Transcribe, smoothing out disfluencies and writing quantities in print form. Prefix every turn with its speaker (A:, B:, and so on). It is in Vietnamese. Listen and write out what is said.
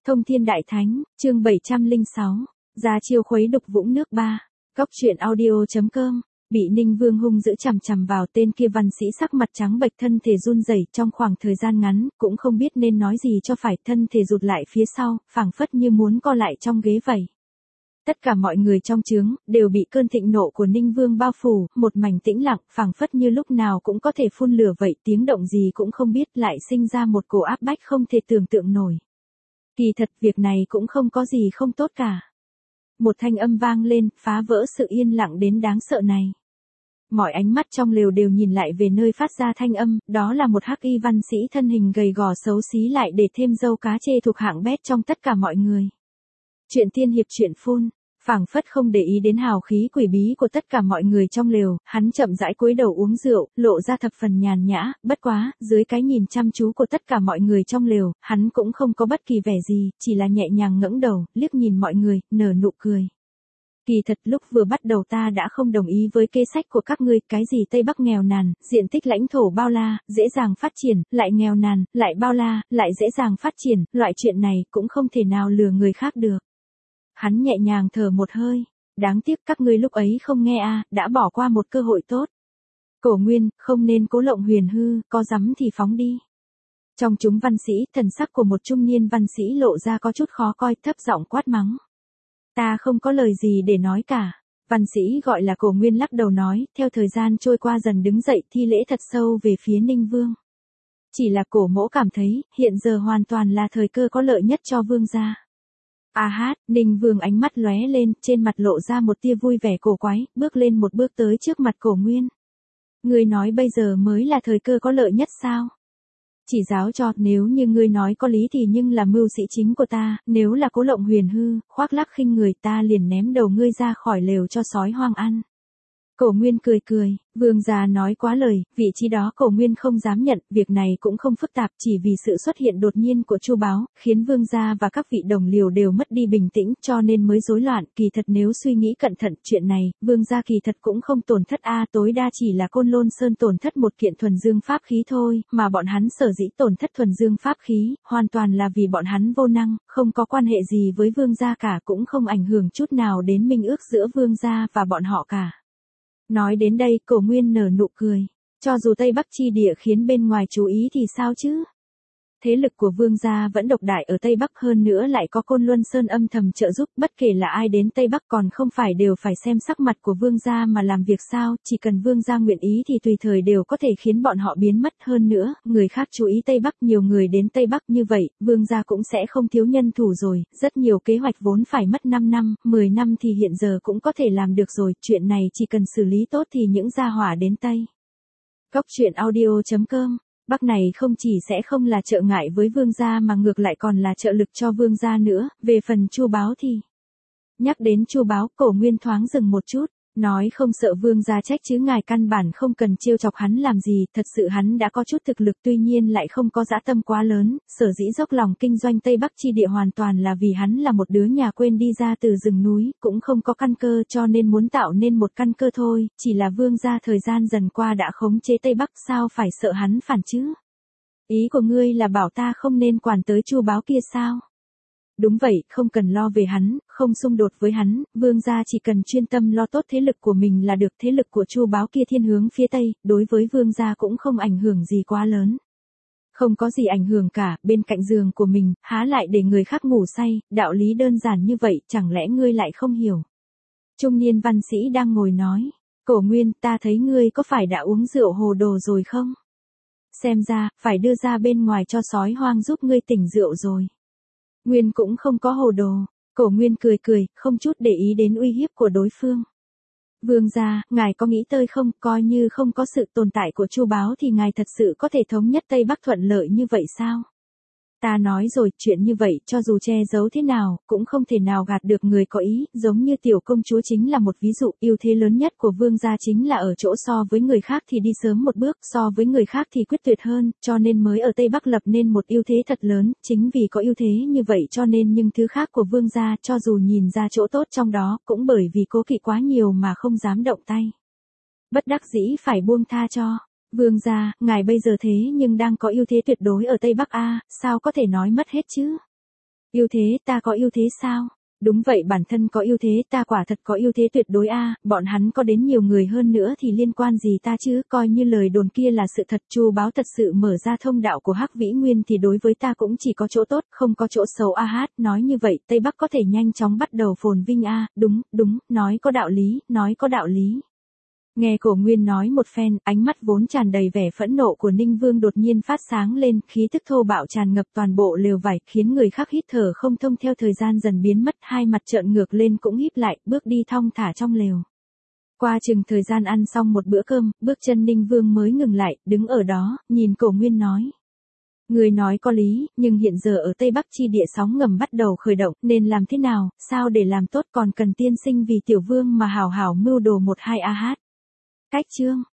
A: Thông Thiên Đại Thánh, chương 706, ra chiêu khuấy đục vũng nước 3, góc truyện audio.com, bị Ninh Vương hung dữ chằm chằm vào tên kia văn sĩ sắc mặt trắng bệch thân thể run rẩy trong khoảng thời gian ngắn, cũng không biết nên nói gì cho phải thân thể rụt lại phía sau, phảng phất như muốn co lại trong ghế vậy. Tất cả mọi người trong trướng, đều bị cơn thịnh nộ của Ninh Vương bao phủ, một mảnh tĩnh lặng, phảng phất như lúc nào cũng có thể phun lửa vậy, tiếng động gì cũng không biết lại sinh ra một cổ áp bách không thể tưởng tượng nổi. Kỳ thật việc này cũng không có gì không tốt cả. Một thanh âm vang lên, phá vỡ sự yên lặng đến đáng sợ này. Mọi ánh mắt trong lều đều nhìn lại về nơi phát ra thanh âm, đó là một hắc y văn sĩ thân hình gầy gò xấu xí lại để thêm râu cá chê thuộc hạng bét trong tất cả mọi người. Chuyện tiên hiệp chuyện phun, phảng phất không để ý đến hào khí quỷ bí của tất cả mọi người trong lều, hắn chậm rãi cúi đầu uống rượu, lộ ra thập phần nhàn nhã, bất quá, dưới cái nhìn chăm chú của tất cả mọi người trong lều, hắn cũng không có bất kỳ vẻ gì, chỉ là nhẹ nhàng ngẩng đầu, liếc nhìn mọi người, nở nụ cười. Kỳ thật lúc vừa bắt đầu ta đã không đồng ý với kế sách của các ngươi, cái gì Tây Bắc nghèo nàn, diện tích lãnh thổ bao la, dễ dàng phát triển, lại nghèo nàn, lại bao la, lại dễ dàng phát triển, loại chuyện này cũng không thể nào lừa người khác được. Hắn nhẹ nhàng thở một hơi, đáng tiếc các ngươi lúc ấy không nghe đã bỏ qua một cơ hội tốt. Cổ Nguyên, không nên cố lộng huyền hư, có dám thì phóng đi. Trong chúng văn sĩ, thần sắc của một trung niên văn sĩ lộ ra có chút khó coi, thấp giọng quát mắng. Ta không có lời gì để nói cả. Văn sĩ gọi là Cổ Nguyên lắc đầu nói, theo thời gian trôi qua dần đứng dậy thi lễ thật sâu về phía Ninh Vương. Chỉ là Cổ mỗ cảm thấy, hiện giờ hoàn toàn là thời cơ có lợi nhất cho vương gia. Ninh Vương ánh mắt lóe lên, trên mặt lộ ra một tia vui vẻ cổ quái, bước lên một bước tới trước mặt Cổ Nguyên. Ngươi nói bây giờ mới là thời cơ có lợi nhất sao? Chỉ giáo cho, nếu như ngươi nói có lý thì nhưng là mưu sĩ chính của ta, nếu là cố lộng huyền hư, khoác lác khinh người ta liền ném đầu ngươi ra khỏi lều cho sói hoang ăn. Cổ Nguyên cười cười, vương gia nói quá lời, vị trí đó Cổ Nguyên không dám nhận, việc này cũng không phức tạp, chỉ vì sự xuất hiện đột nhiên của Chu Báo, khiến vương gia và các vị đồng liều đều mất đi bình tĩnh, cho nên mới rối loạn, kỳ thật nếu suy nghĩ cẩn thận, chuyện này, vương gia kỳ thật cũng không tổn thất tối đa chỉ là Côn Lôn Sơn tổn thất một kiện thuần dương pháp khí thôi, mà bọn hắn sở dĩ tổn thất thuần dương pháp khí, hoàn toàn là vì bọn hắn vô năng, không có quan hệ gì với vương gia cả, cũng không ảnh hưởng chút nào đến minh ước giữa vương gia và bọn họ cả. Nói đến đây, Cổ Nguyên nở nụ cười. Cho dù Tây Bắc chi địa khiến bên ngoài chú ý thì sao chứ? Thế lực của vương gia vẫn độc đại ở Tây Bắc, hơn nữa lại có Côn Luân Sơn âm thầm trợ giúp, bất kể là ai đến Tây Bắc còn không phải đều phải xem sắc mặt của vương gia mà làm việc sao, chỉ cần vương gia nguyện ý thì tùy thời đều có thể khiến bọn họ biến mất, hơn nữa, người khác chú ý Tây Bắc, nhiều người đến Tây Bắc như vậy, vương gia cũng sẽ không thiếu nhân thủ rồi, rất nhiều kế hoạch vốn phải mất 5 năm, 10 năm thì hiện giờ cũng có thể làm được rồi, chuyện này chỉ cần xử lý tốt thì những gia hỏa đến Tây. Góc truyện audio.com. Bắc này không chỉ sẽ không là trợ ngại với vương gia mà ngược lại còn là trợ lực cho vương gia nữa, về phần Chu Báo thì. Nhắc đến Chu Báo, Cổ Nguyên thoáng dừng một chút, nói không sợ vương gia trách chứ ngài căn bản không cần trêu chọc hắn làm gì, thật sự hắn đã có chút thực lực tuy nhiên lại không có dã tâm quá lớn, sở dĩ dốc lòng kinh doanh Tây Bắc chi địa hoàn toàn là vì hắn là một đứa nhà quên đi ra từ rừng núi, cũng không có căn cơ cho nên muốn tạo nên một căn cơ thôi, chỉ là vương gia thời gian dần qua đã khống chế Tây Bắc sao phải sợ hắn phản chứ? Ý của ngươi là bảo ta không nên quản tới Chu Báo kia sao? Đúng vậy, không cần lo về hắn, không xung đột với hắn, vương gia chỉ cần chuyên tâm lo tốt thế lực của mình là được, thế lực của Chu Báo kia thiên hướng phía Tây, đối với vương gia cũng không ảnh hưởng gì quá lớn. Không có gì ảnh hưởng cả, bên cạnh giường của mình, há lại để người khác ngủ say, đạo lý đơn giản như vậy, chẳng lẽ ngươi lại không hiểu? Trung niên văn sĩ đang ngồi nói, Cổ Nguyên, ta thấy ngươi có phải đã uống rượu hồ đồ rồi không? Xem ra, phải đưa ra bên ngoài cho sói hoang giúp ngươi tỉnh rượu rồi. Nguyên cũng không có hồ đồ, Cổ Nguyên cười cười, không chút để ý đến uy hiếp của đối phương. Vương gia, ngài có nghĩ tới không, coi như không có sự tồn tại của Chu Báo thì ngài thật sự có thể thống nhất Tây Bắc thuận lợi như vậy sao? Ta nói rồi, chuyện như vậy, cho dù che giấu thế nào, cũng không thể nào gạt được người có ý, giống như tiểu công chúa chính là một ví dụ, ưu thế lớn nhất của vương gia chính là ở chỗ so với người khác thì đi sớm một bước, so với người khác thì quyết tuyệt hơn, cho nên mới ở Tây Bắc lập nên một ưu thế thật lớn, chính vì có ưu thế như vậy cho nên những thứ khác của vương gia, cho dù nhìn ra chỗ tốt trong đó, cũng bởi vì cố kỵ quá nhiều mà không dám động tay. Bất đắc dĩ phải buông tha cho. Vương gia, ngài bây giờ thế nhưng đang có ưu thế tuyệt đối ở Tây Bắc sao có thể nói mất hết chứ? Ưu thế, ta có ưu thế sao? Đúng vậy, bản thân có ưu thế, ta quả thật có ưu thế tuyệt đối a, bọn hắn có đến nhiều người hơn nữa thì liên quan gì ta chứ, coi như lời đồn kia là sự thật, Chu Báo thật sự mở ra thông đạo của Hắc Vĩ Nguyên thì đối với ta cũng chỉ có chỗ tốt, không có chỗ xấu a hát, nói như vậy, Tây Bắc có thể nhanh chóng bắt đầu phồn vinh a, đúng, đúng, nói có đạo lý, nói có đạo lý. Nghe Cổ Nguyên nói một phen, ánh mắt vốn tràn đầy vẻ phẫn nộ của Ninh Vương đột nhiên phát sáng lên, khí tức thô bạo tràn ngập toàn bộ lều vải, khiến người khác hít thở không thông, theo thời gian dần biến mất, hai mặt trợn ngược lên cũng híp lại, bước đi thong thả trong lều. Qua chừng thời gian ăn xong một bữa cơm, bước chân Ninh Vương mới ngừng lại, đứng ở đó, nhìn Cổ Nguyên nói. Người nói có lý, nhưng hiện giờ ở Tây Bắc chi địa sóng ngầm bắt đầu khởi động, nên làm thế nào, sao để làm tốt, còn cần tiên sinh vì tiểu vương mà hảo hảo mưu đồ một hai a hát. Cách chương